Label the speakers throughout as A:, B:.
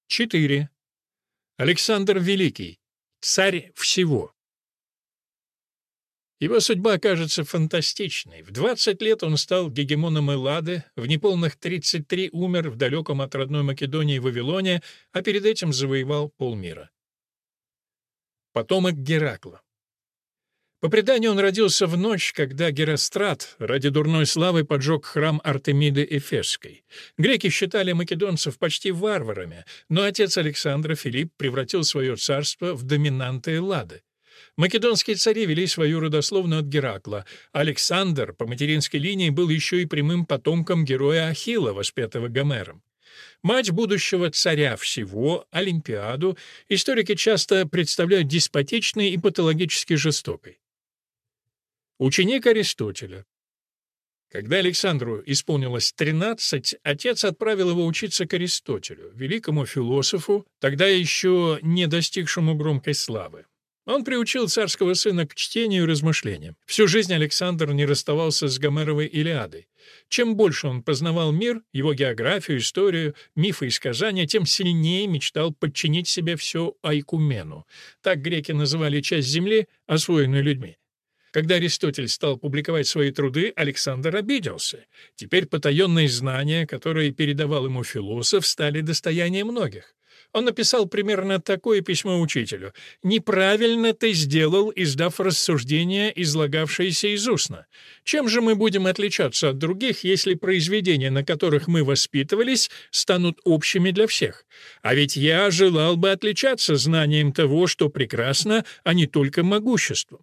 A: 4. Александр Великий. Царь всего. Его судьба кажется фантастичной. В 20 лет он стал гегемоном Эллады, в неполных 33 умер в далеком от родной Македонии Вавилоне, а перед этим завоевал полмира. Потомок Геракла. По преданию, он родился в ночь, когда Герострат ради дурной славы поджег храм Артемиды Эфесской. Греки считали македонцев почти варварами, но отец Александра, Филипп, превратил свое царство в доминанты Эллады. Македонские цари вели свою родословную от Геракла. Александр по материнской линии был еще и прямым потомком героя Ахилла, воспетого Гомером. Мать будущего царя всего, Олимпиаду, историки часто представляют деспотичной и патологически жестокой. Ученик Аристотеля. Когда Александру исполнилось 13, отец отправил его учиться к Аристотелю, великому философу, тогда еще не достигшему громкой славы. Он приучил царского сына к чтению и размышлениям. Всю жизнь Александр не расставался с Гомеровой Илиадой. Чем больше он познавал мир, его географию, историю, мифы и сказания, тем сильнее мечтал подчинить себе все Айкумену. Так греки называли часть земли, освоенную людьми. Когда Аристотель стал публиковать свои труды, Александр обиделся. Теперь потаенные знания, которые передавал ему философ, стали достоянием многих. Он написал примерно такое письмо учителю: «Неправильно ты сделал, издав рассуждения, излагавшиеся из устно. Чем же мы будем отличаться от других, если произведения, на которых мы воспитывались, станут общими для всех? А ведь я желал бы отличаться знанием того, что прекрасно, а не только могуществом».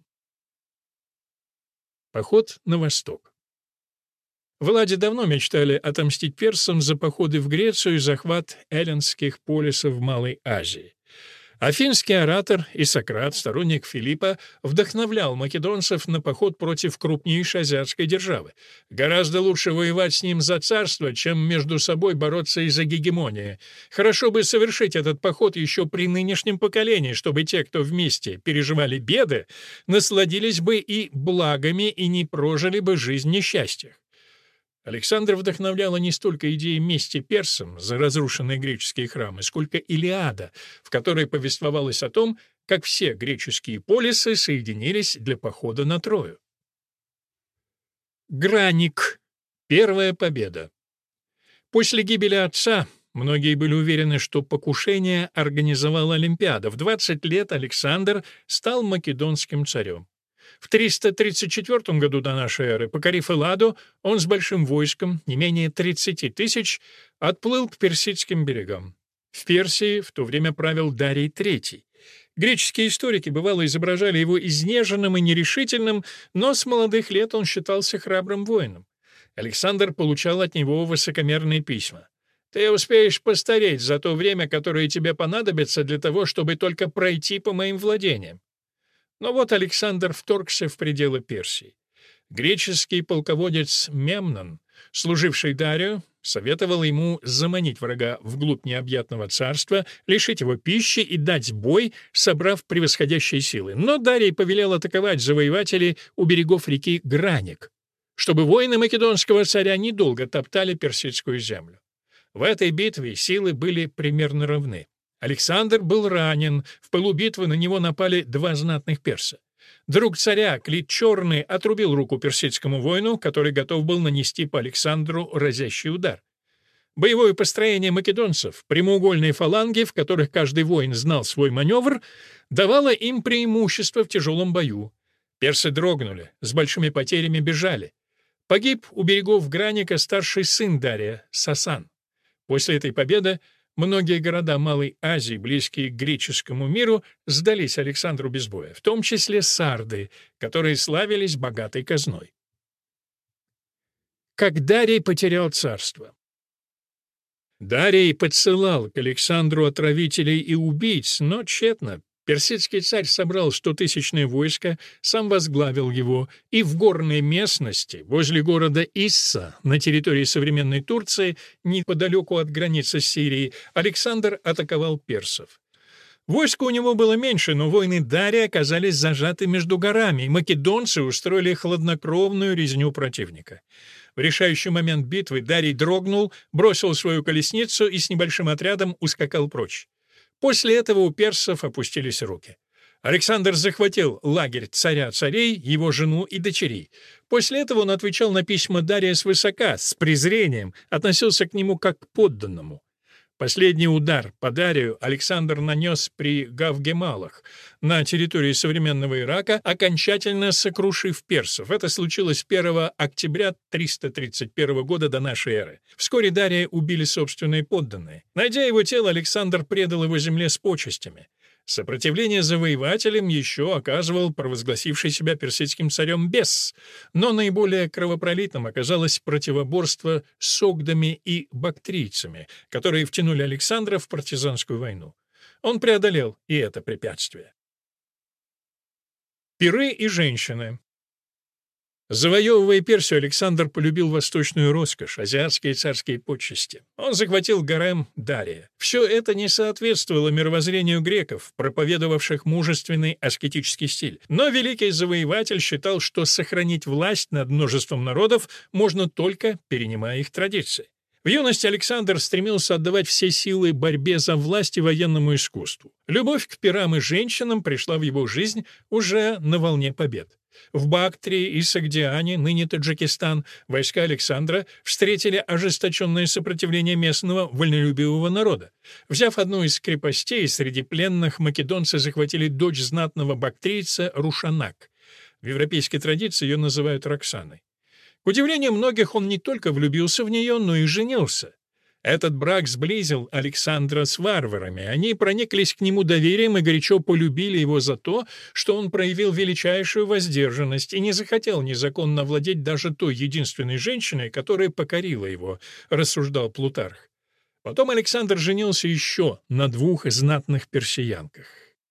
A: Поход на восток. В Элладе давно мечтали отомстить персам за походы в Грецию и захват эллинских полисов в Малой Азии. Афинский оратор и Сократ, сторонник Филиппа, вдохновлял македонцев на поход против крупнейшей азиатской державы. Гораздо лучше воевать с ним за царство, чем между собой бороться из-за гегемонии. Хорошо бы совершить этот поход еще при нынешнем поколении, чтобы те, кто вместе переживали беды, насладились бы и благами и не прожили бы жизнь в несчастьях. Александр вдохновляла не столько идеи мести персам за разрушенные греческие храмы, сколько Илиада, в которой повествовалось о том, как все греческие полисы соединились для похода на Трою. Граник. Первая победа. После гибели отца многие были уверены, что покушение организовала Олимпиада. В 20 лет Александр стал македонским царем. В 334 году до нашей эры, покорив Элладу, он с большим войском, не менее 30 тысяч, отплыл к персидским берегам. В Персии в то время правил Дарий III. Греческие историки бывало изображали его изнеженным и нерешительным, но с молодых лет он считался храбрым воином. Александр получал от него высокомерные письма. «Ты успеешь постареть за то время, которое тебе понадобится для того, чтобы только пройти по моим владениям». Но вот Александр вторгся в пределы Персии. Греческий полководец Мемнон, служивший Дарию, советовал ему заманить врага вглубь необъятного царства, лишить его пищи и дать бой, собрав превосходящие силы. Но Дарий повелел атаковать завоевателей у берегов реки Граник, чтобы воины македонского царя недолго топтали персидскую землю. В этой битве силы были примерно равны. Александр был ранен, в пылу битвы на него напали два знатных перса. Друг царя, Клит Черный, отрубил руку персидскому воину, который готов был нанести по Александру разящий удар. Боевое построение македонцев, прямоугольные фаланги, в которых каждый воин знал свой маневр, давало им преимущество в тяжелом бою. Персы дрогнули, с большими потерями бежали. Погиб у берегов Граника старший сын Дария, Сасан. После этой победы многие города Малой Азии, близкие к греческому миру, сдались Александру без боя, в том числе Сарды, которые славились богатой казной. Как Дарий потерял царство. Дарий подсылал к Александру отравителей и убийц, но тщетно. Персидский царь собрал 100-тысячное войско, сам возглавил его, и в горной местности, возле города Исса, на территории современной Турции, неподалеку от границы с Сирией, Александр атаковал персов. Войско у него было меньше, но воины Дария оказались зажаты между горами, и македонцы устроили хладнокровную резню противника. В решающий момент битвы Дарий дрогнул, бросил свою колесницу и с небольшим отрядом ускакал прочь. После этого у персов опустились руки. Александр захватил лагерь царя царей, его жену и дочерей. После этого он отвечал на письма Дария свысока, с презрением, относился к нему как к подданному. Последний удар по Дарию Александр нанес при Гавгемалах на территории современного Ирака, окончательно сокрушив персов. Это случилось 1 октября 331 года до нашей эры. Вскоре Дария убили собственные подданные. Найдя его тело, Александр предал его земле с почестями. Сопротивление завоевателям еще оказывал провозгласивший себя персидским царем Бесс, но наиболее кровопролитным оказалось противоборство с огдами и бактрийцами, которые втянули Александра в партизанскую войну. Он преодолел и это препятствие. Пиры и женщины. Завоевывая Персию, Александр полюбил восточную роскошь, азиатские царские почести. Он захватил гарем Дария. Все это не соответствовало мировоззрению греков, проповедовавших мужественный аскетический стиль. Но великий завоеватель считал, что сохранить власть над множеством народов можно только перенимая их традиции. В юности Александр стремился отдавать все силы борьбе за власть и военному искусству. Любовь к пирам и женщинам пришла в его жизнь уже на волне побед. В Бактрии и Согдиане, ныне Таджикистан, войска Александра встретили ожесточенное сопротивление местного вольнолюбивого народа. Взяв одну из крепостей, среди пленных македонцы захватили дочь знатного бактрийца Рушанак. В европейской традиции ее называют Роксаной. К удивлению многих, он не только влюбился в нее, но и женился. Этот брак сблизил Александра с варварами. Они прониклись к нему доверием и горячо полюбили его за то, что он проявил величайшую воздержанность и не захотел незаконно овладеть даже той единственной женщиной, которая покорила его, рассуждал Плутарх. Потом Александр женился еще на 2 знатных персиянках.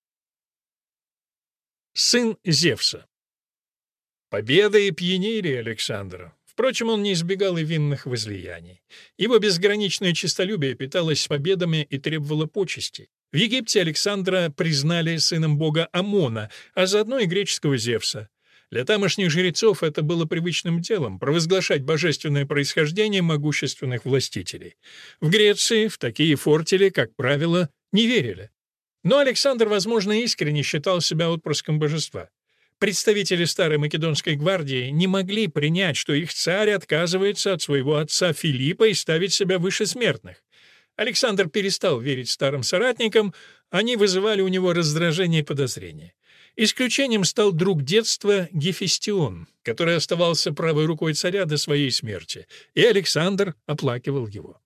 A: Сын Зевса. Победы пьянили Александра. Впрочем, он не избегал и винных возлияний. Его безграничное честолюбие питалось победами и требовало почестей. В Египте Александра признали сыном бога Амона, а заодно и греческого Зевса. Для тамошних жрецов это было привычным делом — провозглашать божественное происхождение могущественных властителей. В Греции в такие фортели, как правило, не верили. Но Александр, возможно, искренне считал себя отпрыском божества. Представители старой македонской гвардии не могли принять, что их царь отказывается от своего отца Филиппа и ставит себя выше смертных. Александр перестал верить старым соратникам, они вызывали у него раздражение и подозрение. Исключением стал друг детства Гефестион, который оставался правой рукой царя до своей смерти, и Александр оплакивал его.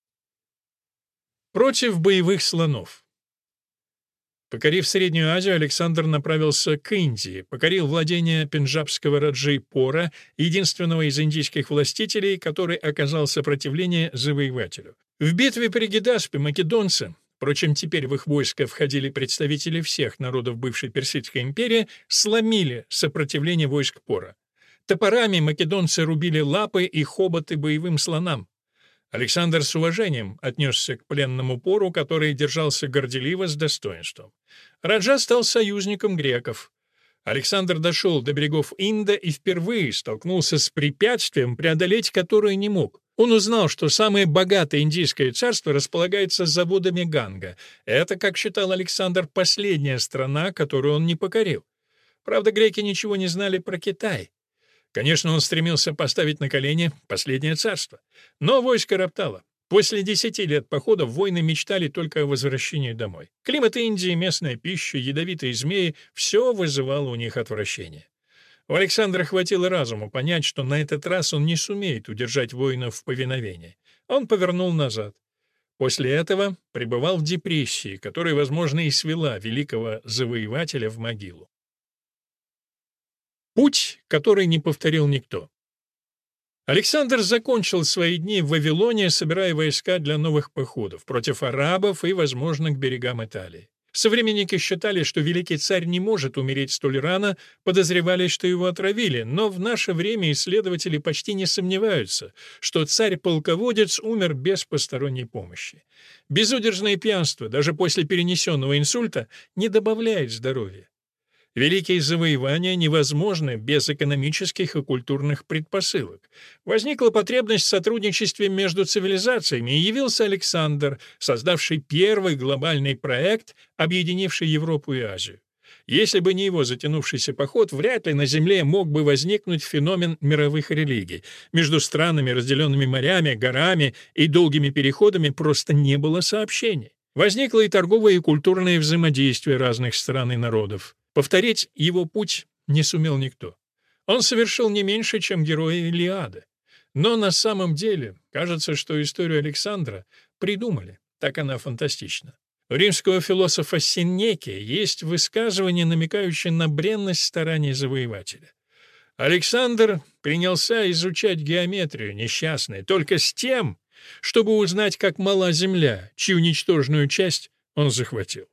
A: Против боевых слонов. Покорив Среднюю Азию, Александр направился к Индии, покорил владения пенджабского раджи Пора, единственного из индийских властителей, который оказал сопротивление завоевателю. В битве при Гидаспе македонцы, впрочем, теперь в их войско входили представители всех народов бывшей Персидской империи, сломили сопротивление войск Пора. Топорами македонцы рубили лапы и хоботы боевым слонам. Александр с уважением отнесся к пленному Пору, который держался горделиво с достоинством. Раджа стал союзником греков. Александр дошел до берегов Инда и впервые столкнулся с препятствием, преодолеть которое не мог. Он узнал, что самое богатое индийское царство располагается с заводами Ганга. Это, как считал Александр, последняя страна, которую он не покорил. Правда, греки ничего не знали про Китай. Конечно, он стремился поставить на колени последнее царство. Но войско роптало. После 10 лет походов воины мечтали только о возвращении домой. Климат Индии, местная пища, ядовитые змеи — все вызывало у них отвращение. У Александра хватило разума понять, что на этот раз он не сумеет удержать воинов в повиновении. Он повернул назад. После этого пребывал в депрессии, которая, возможно, и свела великого завоевателя в могилу. Путь, который не повторил никто. Александр закончил свои дни в Вавилоне, собирая войска для новых походов против арабов и, возможно, к берегам Италии. Современники считали, что великий царь не может умереть столь рано, подозревали, что его отравили, но в наше время исследователи почти не сомневаются, что царь-полководец умер без посторонней помощи. Безудержное пьянство, даже после перенесенного инсульта, не добавляет здоровья. Великие завоевания невозможны без экономических и культурных предпосылок. Возникла потребность в сотрудничестве между цивилизациями, и явился Александр, создавший первый глобальный проект, объединивший Европу и Азию. Если бы не его затянувшийся поход, вряд ли на Земле мог бы возникнуть феномен мировых религий. Между странами, разделенными морями, горами и долгими переходами, просто не было сообщений. Возникло и торговое, и культурное взаимодействие разных стран и народов. Повторить его путь не сумел никто. Он совершил не меньше, чем герои Илиады. Но на самом деле кажется, что историю Александра придумали. Так она фантастична. У римского философа Сенеки есть высказывание, намекающее на бренность стараний завоевателя. Александр принялся изучать геометрию, несчастный, только с тем, чтобы узнать, как мала земля, чью ничтожную часть он захватил.